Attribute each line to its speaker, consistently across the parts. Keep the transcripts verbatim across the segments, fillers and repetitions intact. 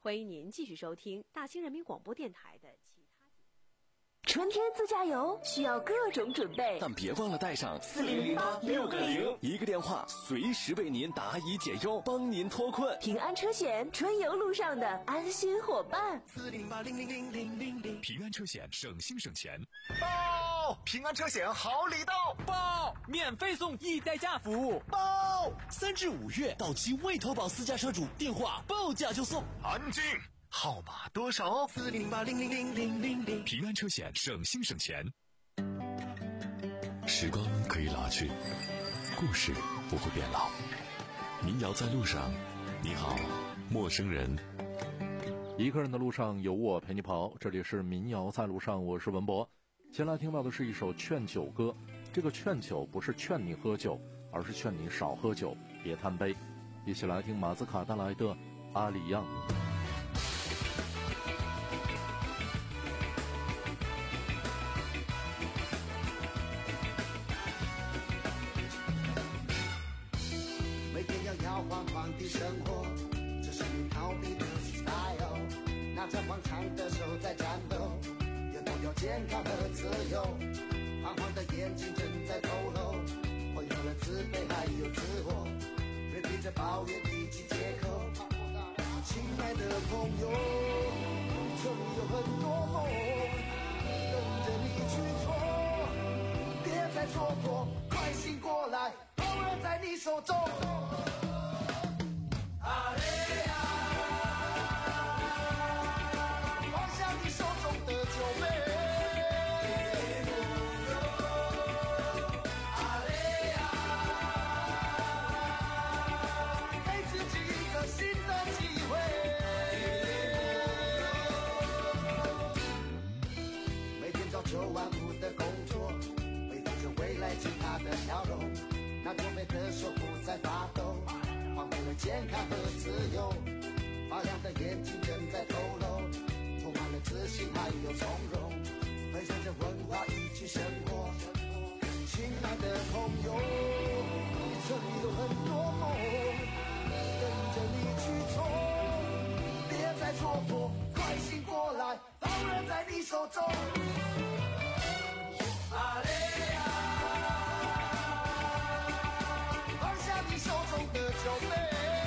Speaker 1: 欢迎您继续收听大兴人民广播电台的其他节目。
Speaker 2: 春天自驾游需要各种准备，
Speaker 3: 但别忘了带上
Speaker 2: 四零零八六个零，
Speaker 3: 一个电话随时为您答疑解忧，帮您脱困。
Speaker 2: 平安车险，春游路上的安心伙伴。
Speaker 4: 四零八零零零零零零，
Speaker 5: 平安车险，省心省钱。
Speaker 4: 报！平安车险好礼到！
Speaker 6: 报！免费送易代驾服务！
Speaker 4: 报！
Speaker 7: 三至五月到期未投保私家车主电话报价就送。
Speaker 4: 安静。号码多少？四零八零零零零零零。
Speaker 5: 平安车险，省心省钱。时光可以老去，故事不会变老。民谣在路上，你好，陌生人。
Speaker 8: 一个人的路上有我陪你跑，这里是民谣在路上，我是文博。先来听到的是一首劝酒歌，这个劝酒不是劝你喝酒，而是劝你少喝酒，别贪杯。一起来听马兹卡带来的阿里样。
Speaker 9: 每天要摇晃晃的生活，这是你逃避的 style。 拿着广场的手在战斗，也都有健康和自由。晃晃的眼睛正在透露，混合了自卑还有自我，别逼着抱怨提起借口。亲爱的朋友，曾有很多梦等着你去做，别再蹉跎，快醒过来，power在你手中。阿雷亚，放下你手中的酒杯。阿雷亚，给自己一个新的机会。每天朝九晚五的工作，背负着未来其他的笑容，那驼背的手不再发抖，换回了健康和自由，发亮的眼睛正在透露，充满了自信还有从容，分享着文化一起生活。亲爱的朋友，曾有很多梦等着你去做，别再蹉跎，快醒过来，power在你手中。阿雷亚，放下你手中的酒杯。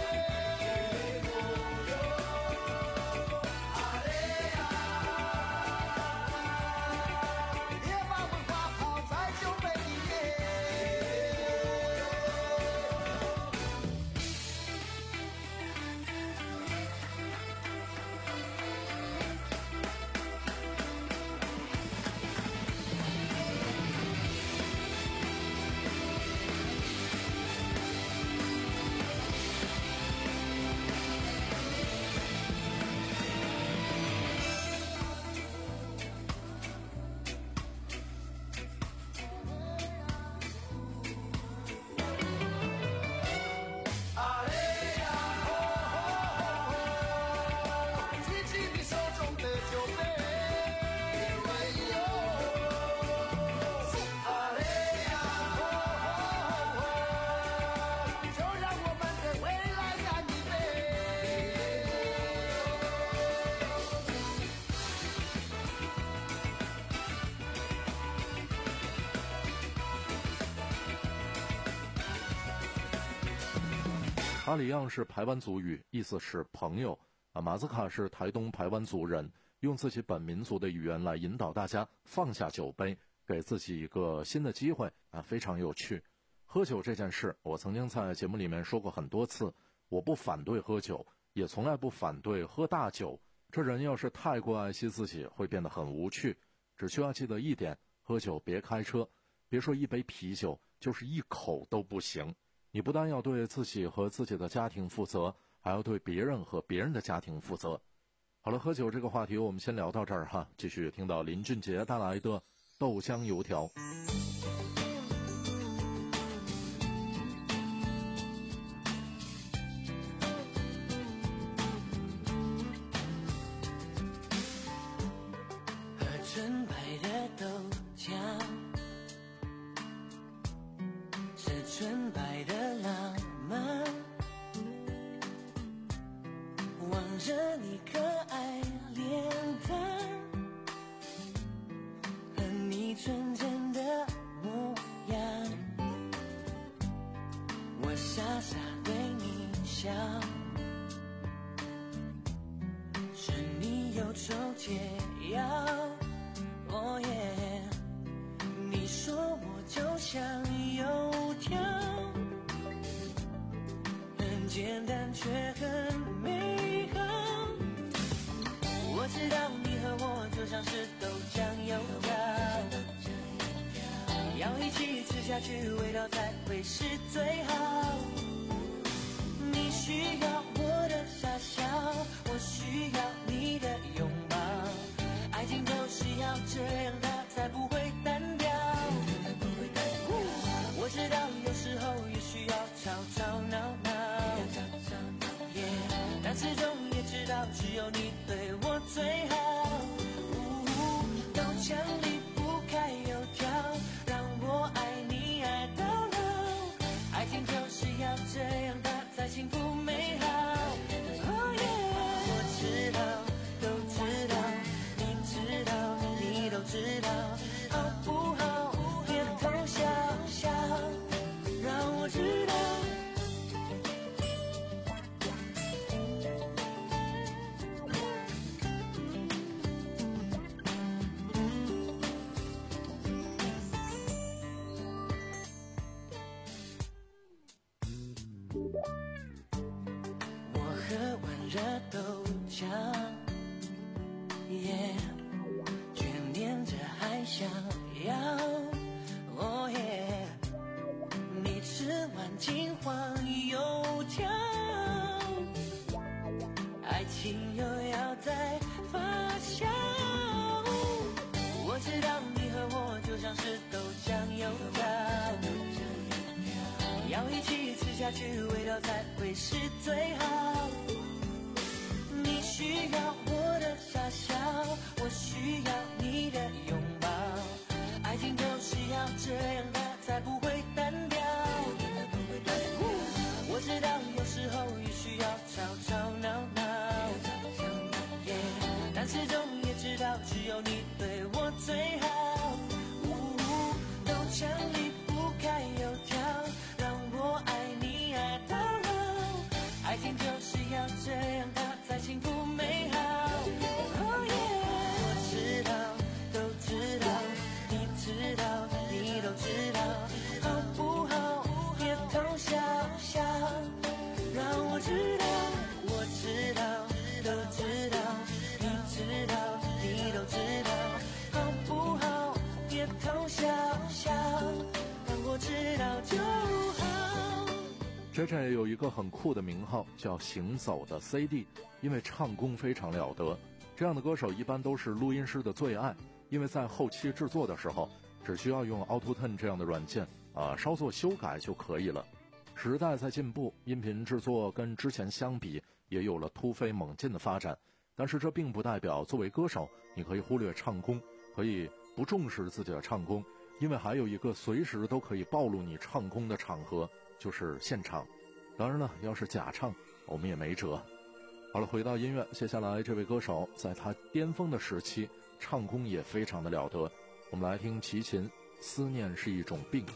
Speaker 8: 阿里样是排湾族语，意思是朋友啊。马兹卡是台东排湾族人，用自己本民族的语言来引导大家放下酒杯，给自己一个新的机会啊，非常有趣。喝酒这件事，我曾经在节目里面说过很多次，我不反对喝酒，也从来不反对喝大酒。这人要是太过爱惜自己，会变得很无趣。只需要记得一点，喝酒别开车，别说一杯啤酒，就是一口都不行。你不但要对自己和自己的家庭负责，还要对别人和别人的家庭负责。好了，喝酒这个话题我们先聊到这儿哈，继续听到林俊杰带来的豆浆油条。
Speaker 10: 喝纯白的豆浆，是纯白的浪漫，望着了你可爱脸蛋和你纯真的模样，我傻傻对你笑，是你忧愁解药。哦耶，你说我就像油条，很简单却很美好。我知道你和我就像是豆浆油条，要一起吃下去，味道才会是最好。你需要我的傻笑，我需要你的拥抱，爱情就是要这样，它才不会单调。我知道有时候也需要吵吵闹闹， yeah, 但始终也知道只有你对我最好。豆浆离不开油条，让我爱你爱到老，爱情就是要这样，它才幸福美好。Oh yeah, 我知道，都知道，你知道，你都知道，好不好？别偷笑笑，让我知道。我喝完热豆浆，耶，却念着还想要，哦耶，你吃完金黄油条，爱情又要再发酵。我知道你和我就像是豆浆油条，要一起吃下去，味道才会是最好。你需要我的傻笑，我需要你的拥抱，爱情就是要这样，它才不会单调。我知道有时候也需要吵吵闹闹， yeah, 但始终也知道只有你对我最好。豆浆离不开油条，让我爱你爱到老，爱情就是要这样，它才幸福美好。Oh yeah, 我知道，都知道，你知道，你都知道，好不好？别偷笑笑，让我知道，我知道，都知道，你知道，你都知道，好不好？别偷笑笑，让我知道就好。
Speaker 8: J J 有一个很酷的名号叫行走的 C D， 因为唱功非常了得。这样的歌手一般都是录音师的最爱，因为在后期制作的时候只需要用 Auto-Tune 这样的软件啊、呃，稍作修改就可以了。时代在进步，音频制作跟之前相比也有了突飞猛进的发展，但是这并不代表作为歌手你可以忽略唱功，可以不重视自己的唱功，因为还有一个随时都可以暴露你唱功的场合，就是现场。当然了，要是假唱我们也没辙。好了，回到音乐，接下来这位歌手在他巅峰的时期唱功也非常的了得，我们来听齐秦《思念是一种病》。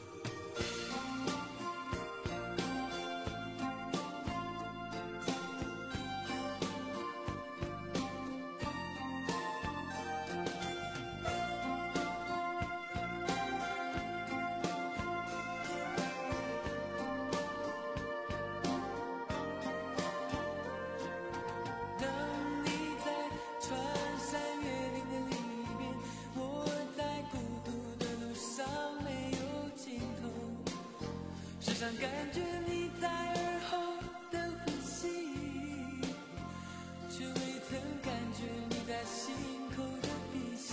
Speaker 10: 感觉你在耳后的呼吸，却未曾感觉你在心口的鼻息。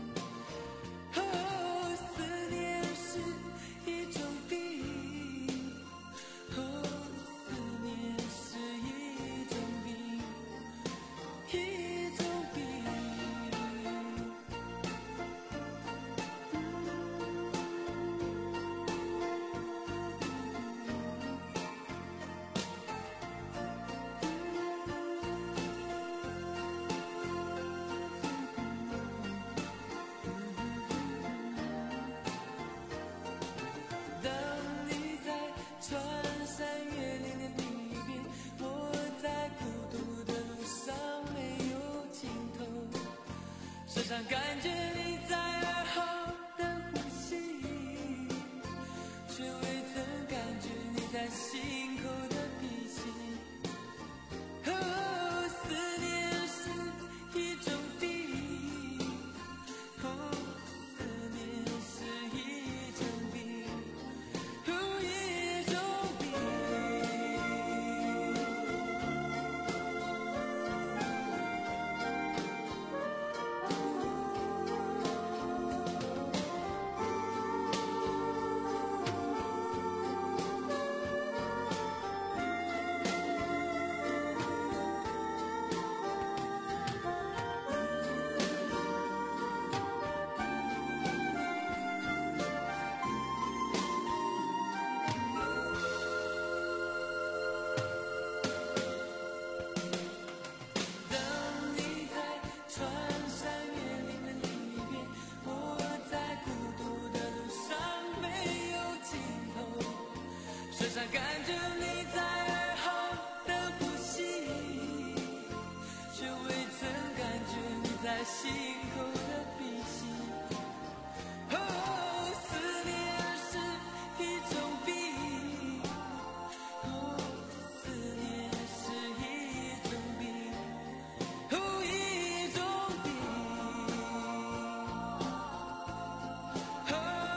Speaker 10: 哦，思念是一种病，哦，思念是一种病，一种病。 上感觉你在耳后的呼吸，却未曾感觉你在心口的鼻息。哦，思念是一种病，哦，思念是一种病，哦，一种病。感觉你在耳后的呼吸，却未曾感觉你在心口的鼻息。哦，思念是一种病，哦，思念是一种病，哦，一种病。哦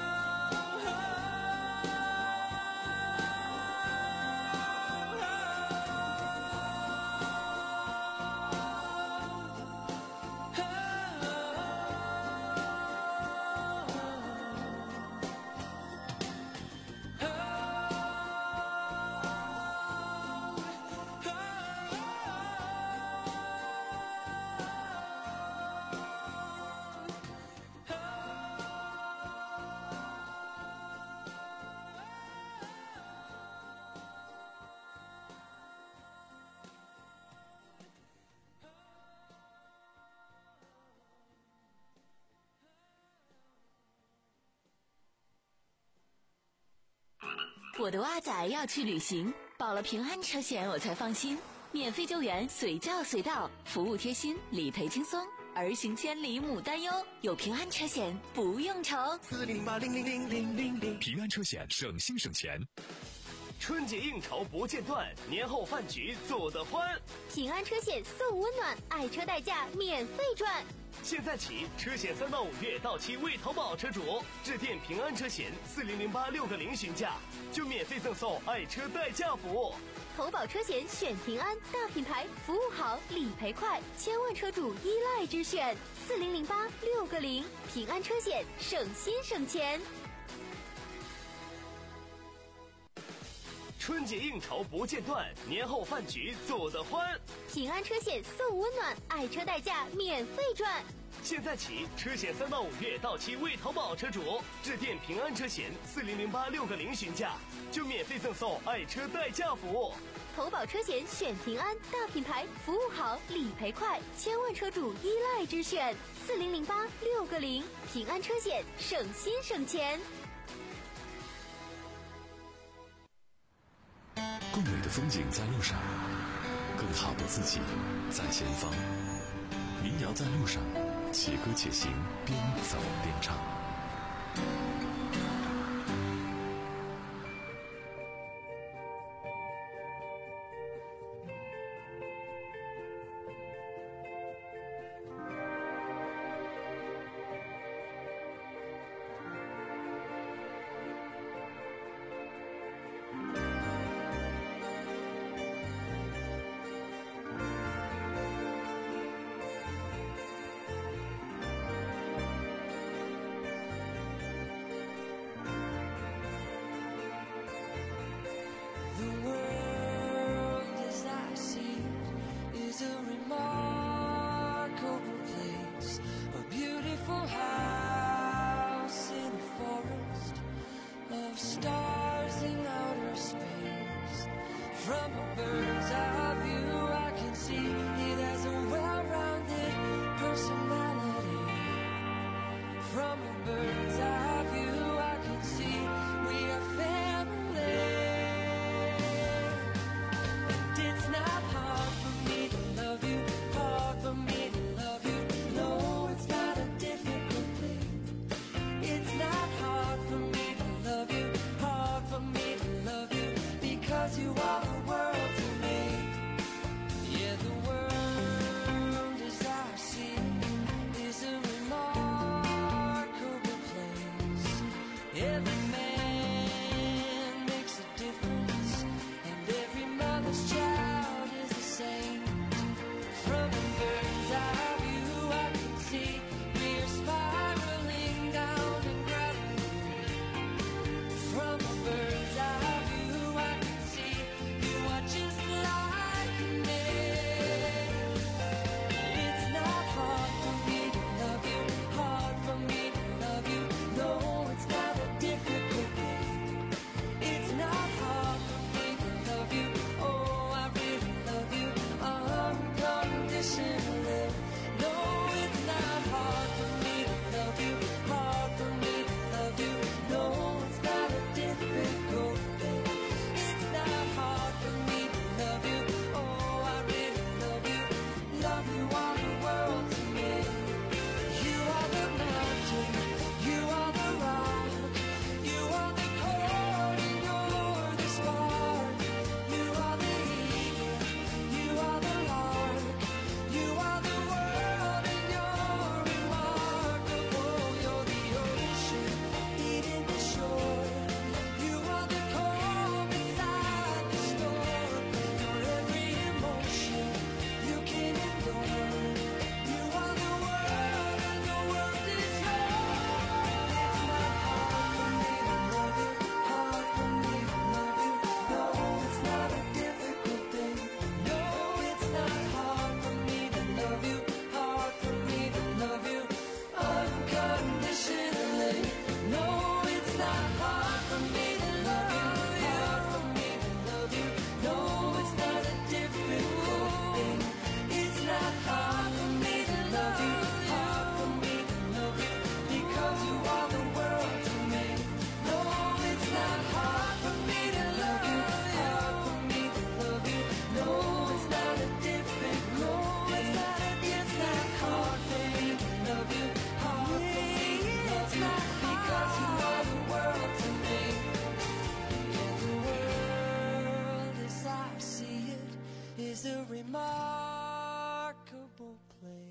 Speaker 2: 我的蛙仔要去旅行，保了平安车险我才放心。免费救援，随叫随到，服务贴心，理赔轻松，儿行千里母担忧。有平安车险不用愁。
Speaker 4: 四零零八零零零零零零，
Speaker 5: 平安车险省心省钱。
Speaker 3: 春节应酬不间断，年后饭局做得欢。
Speaker 11: 平安车险送温暖，爱车代驾免费赚。
Speaker 3: 现在起，车险三到五月到期未投保车主，致电平安车险四零零八六个零询价，就免费赠送爱车代驾服务。
Speaker 11: 投保车险选平安，大品牌，服务好，理赔快，千万车主依赖之选。四零零八六个零，平安车险，省心省钱。
Speaker 3: 春节应酬不间断，年后饭局做得欢。
Speaker 11: 平安车险送温暖，爱车代驾免费赚。
Speaker 3: 现在起，车险三到五月到期未投保车主，致电平安车险四零零八六个零询价，就免费赠送爱车代驾服务。
Speaker 11: 投保车险选平安，大品牌，服务好，理赔快，千万车主依赖之选。四零零八六个零，平安车险，省心省钱。
Speaker 5: 更美的风景在路上，更好的自己在前方。民谣在路上，且歌且行，边走边唱。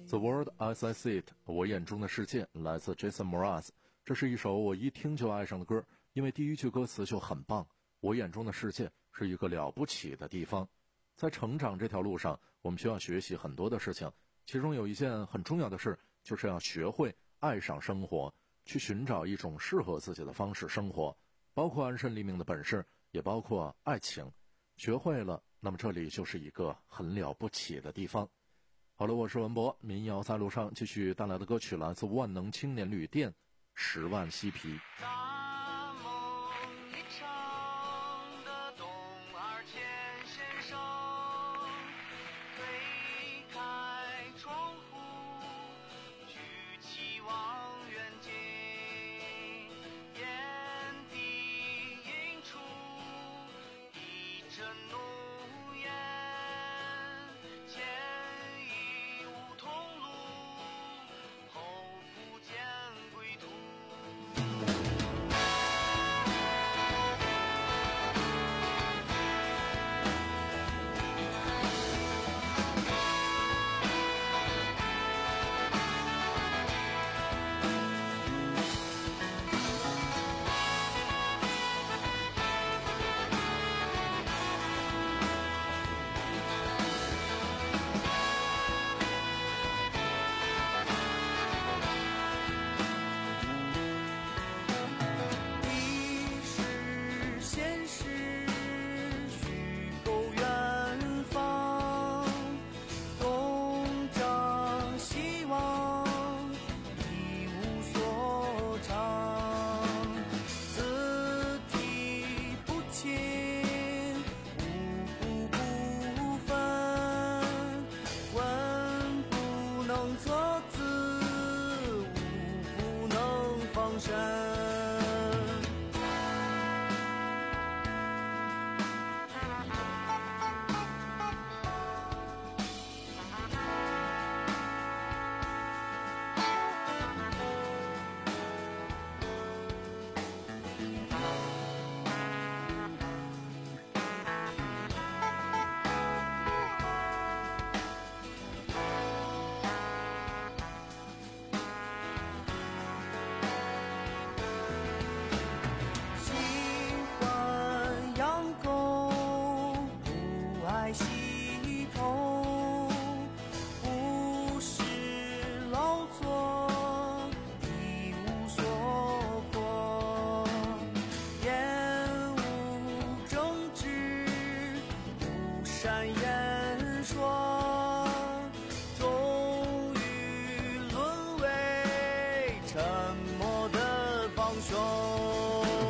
Speaker 8: The World as I See It， 我眼中的世界，来自 Jason Mraz。这是一首我一听就爱上的歌，因为第一句歌词就很棒。我眼中的世界是一个了不起的地方。在成长这条路上，我们需要学习很多的事情，其中有一件很重要的事，就是要学会爱上生活，去寻找一种适合自己的方式生活，包括安身立命的本事，也包括爱情。学会了，那么这里就是一个很了不起的地方。好了，我是文博，民谣在路上继续带来的歌曲来自万能青年旅店，十万嬉皮。
Speaker 10: 大梦一场的东二千先生，推开窗户，举起望远镜，眼底映出一阵浓烟，前已无同路，后不见归途。历史现实，虚构远方，东张西望，一无所长，字体不清，五谷不分，文不能测字，武不能防身。喜欢养狗，不爱洗头，不是劳作，一无所获，厌恶政治，不善言说，终于沦为沉默的帮凶。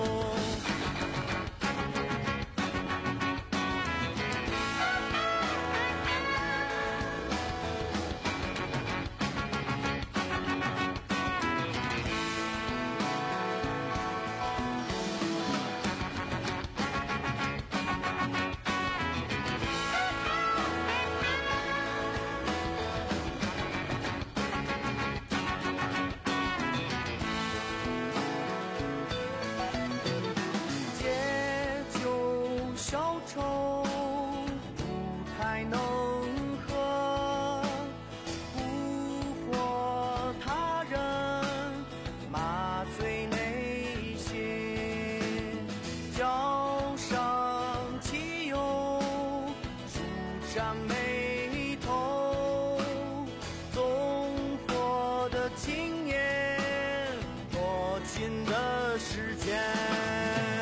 Speaker 10: 借酒消愁，不太能喝，蛊惑他人，麻醉内心，浇上汽油，舒展眉头，纵火的青年，多情的时间。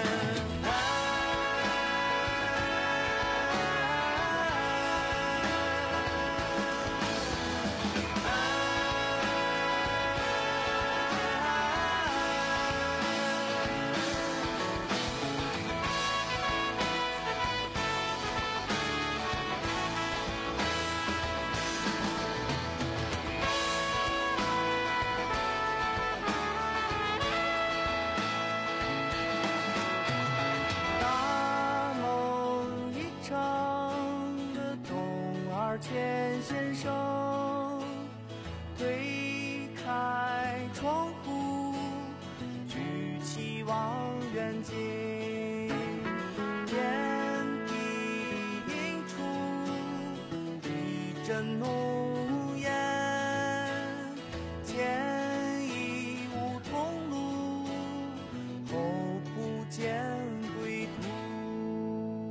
Speaker 10: 大梦一场的东二千先生，推开窗户，举起望远镜，眼底映出一阵浓烟，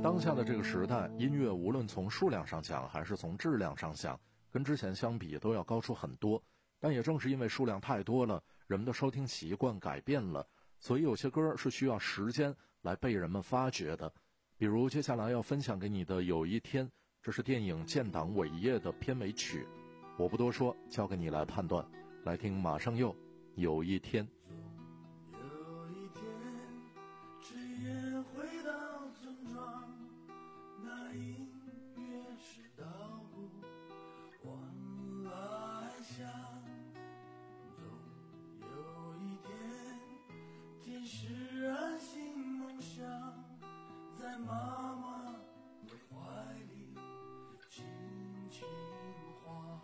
Speaker 8: 当下的这个时代，音乐无论从数量上讲还是从质量上讲，跟之前相比都要高出很多。但也正是因为数量太多了，人们的收听习惯改变了，所以有些歌是需要时间来被人们发掘的。比如接下来要分享给你的《有一天》，这是电影《建党伟业》的片尾曲。我不多说，交给你来判断。来听马上又有一天。
Speaker 10: 有一天，只愿回到村庄，那音乐是稻谷往来响。总有一天，天使安心梦想，在妈妈的怀里轻轻晃。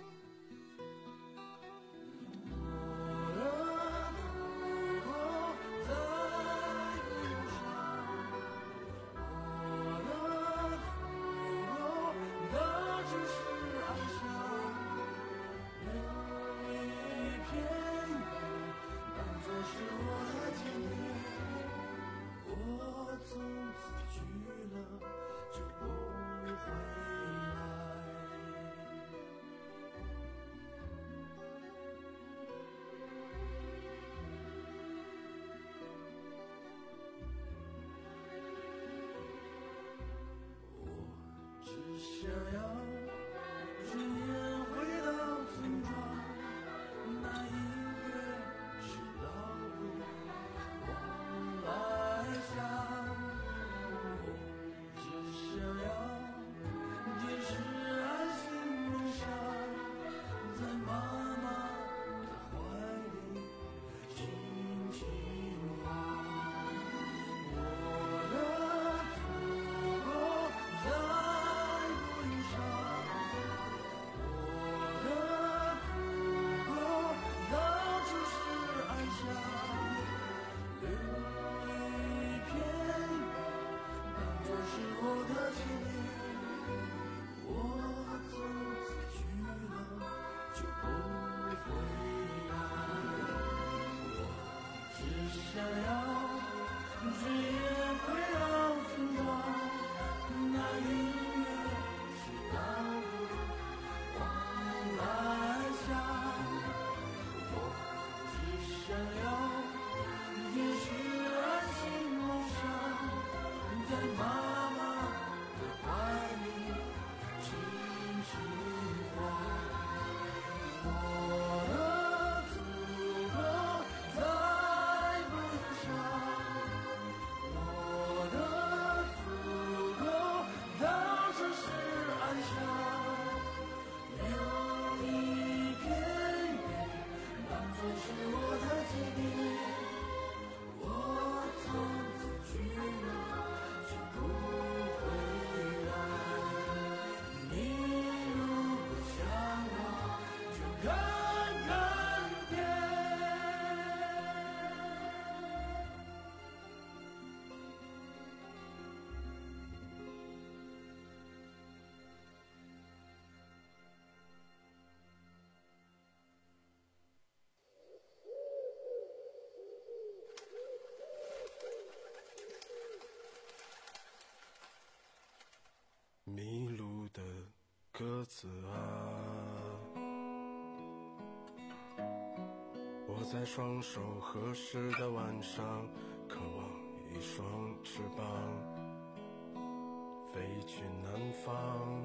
Speaker 10: 想要只愿回到村庄，那音乐是稻谷往来响。我只想要天使安心梦想，在妈妈的怀里轻轻晃。我的祖国在想要只愿回到村庄，那音乐是稻谷往来响。我只想要天使安心梦想，在妈妈的怀里轻轻晃。我的祖国在迷路的鸽子啊，我在双手合十的晚上，渴望一双翅膀，飞去南方，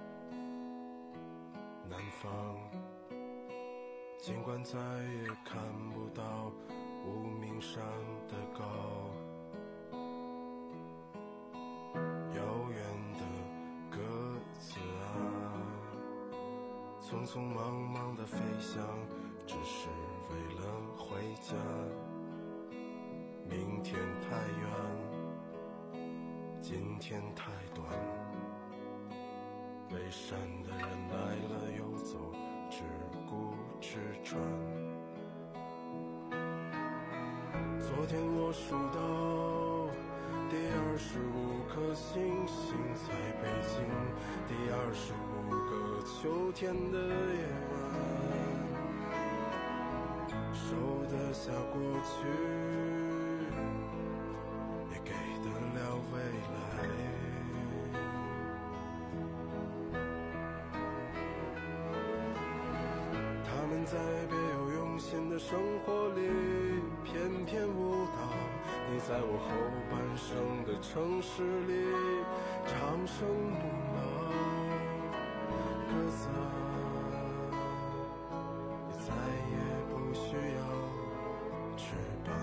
Speaker 10: 南方。尽管再也看不到无名山的高，遥远的鸽子啊，匆匆忙忙的飞翔，只是为了回家。明天太远，今天太短，背山的人来了又走，只顾吃穿。昨天我数到第二十五颗星星在北京，第二十五个秋天的夜晚，收得下过去，也给得了未来。
Speaker 12: 在别有用心的生活里翩翩舞蹈，你在我后半生的城市里长生不老。鸽子啊，你再也不需要翅膀。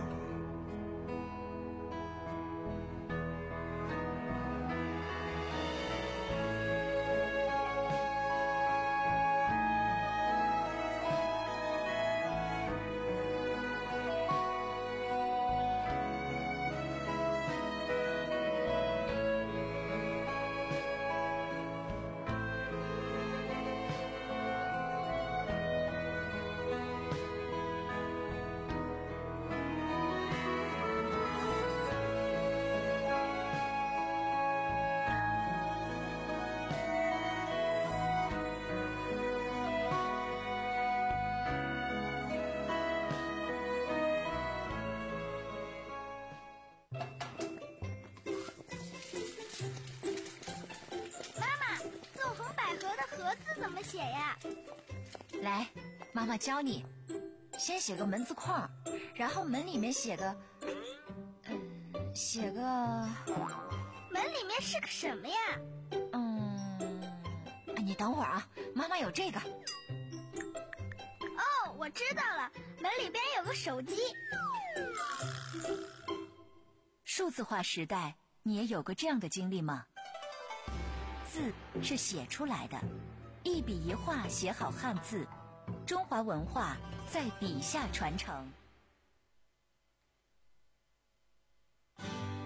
Speaker 13: 怎么写呀？
Speaker 14: 来，妈妈教你，先写个门字框，然后门里面写个，嗯，写个，
Speaker 13: 门里面是个什么呀？
Speaker 14: 嗯，你等会儿啊，妈妈有这个。
Speaker 13: 哦，我知道了，门里边有个手机。
Speaker 14: 数字化时代，你也有过这样的经历吗？字是写出来的。一笔一画写好汉字，中华文化在笔下传承。